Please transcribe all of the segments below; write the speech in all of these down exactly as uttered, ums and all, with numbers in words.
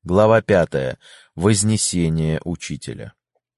Глава пятая. Вознесение Учителя.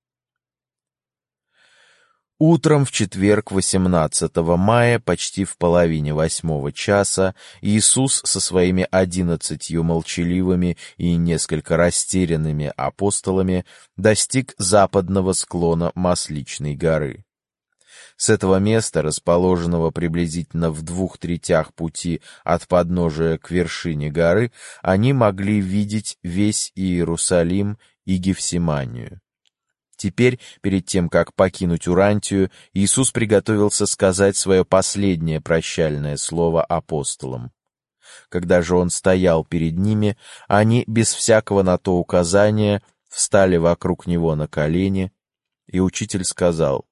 Утром в четверг, восемнадцатого мая, почти в половине восьмого часа, Иисус со своими одиннадцатью молчаливыми и несколько растерянными апостолами достиг западного склона Масличной горы. С этого места, расположенного приблизительно в двух третях пути от подножия к вершине горы, они могли видеть весь Иерусалим и Гефсиманию. Теперь, перед тем, как покинуть Урантию, Иисус приготовился сказать свое последнее прощальное слово апостолам. Когда же Он стоял перед ними, они, без всякого на то указания, встали вокруг Него на колени, и Учитель сказал: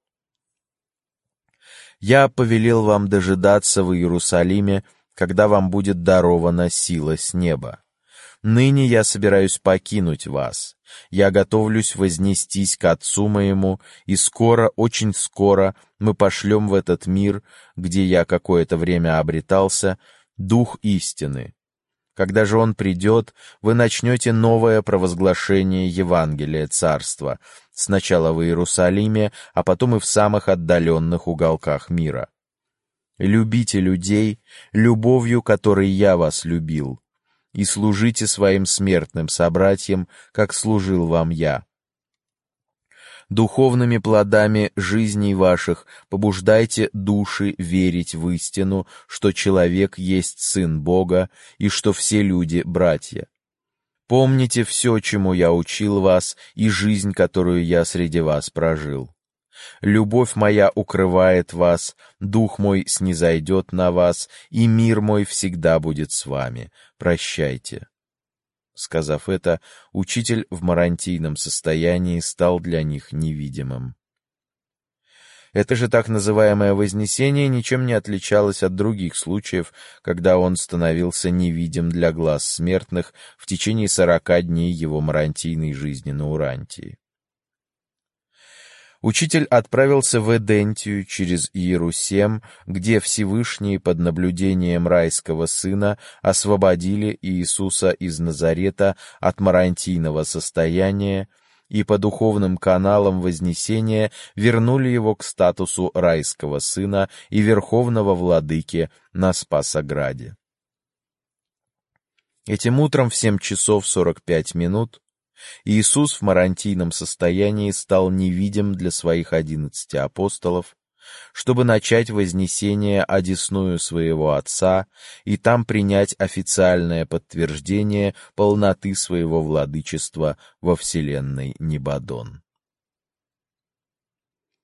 «Я повелел вам дожидаться в Иерусалиме, когда вам будет дарована сила с неба. Ныне я собираюсь покинуть вас. Я готовлюсь вознестись к Отцу моему, и скоро, очень скоро мы пошлем в этот мир, где я какое-то время обретался, Дух истины. Когда же Он придет, вы начнете новое провозглашение Евангелия Царства, сначала в Иерусалиме, а потом и в самых отдаленных уголках мира. Любите людей любовью, которой я вас любил, и служите своим смертным собратьям, как служил вам я. Духовными плодами жизней ваших побуждайте души верить в истину, что человек есть Сын Бога, и что все люди — братья. Помните все, чему я учил вас, и жизнь, которую я среди вас прожил. Любовь моя укрывает вас, дух мой снизойдет на вас, и мир мой всегда будет с вами. Прощайте». Сказав это, Учитель в марантийном состоянии стал для них невидимым. Это же так называемое вознесение ничем не отличалось от других случаев, когда Он становился невидим для глаз смертных в течение сорока дней его марантийной жизни на Урантии. Учитель отправился в Эдентию через Иерусалим, где Всевышний под наблюдением райского сына освободили Иисуса из Назарета от марантийного состояния и по духовным каналам вознесения вернули его к статусу райского сына и верховного владыки на Спасограде. Этим утром в семь часов сорок пять минут Иисус в марантийном состоянии стал невидим для своих одиннадцати апостолов, чтобы начать вознесение одесную своего Отца и там принять официальное подтверждение полноты своего владычества во вселенной Небадон.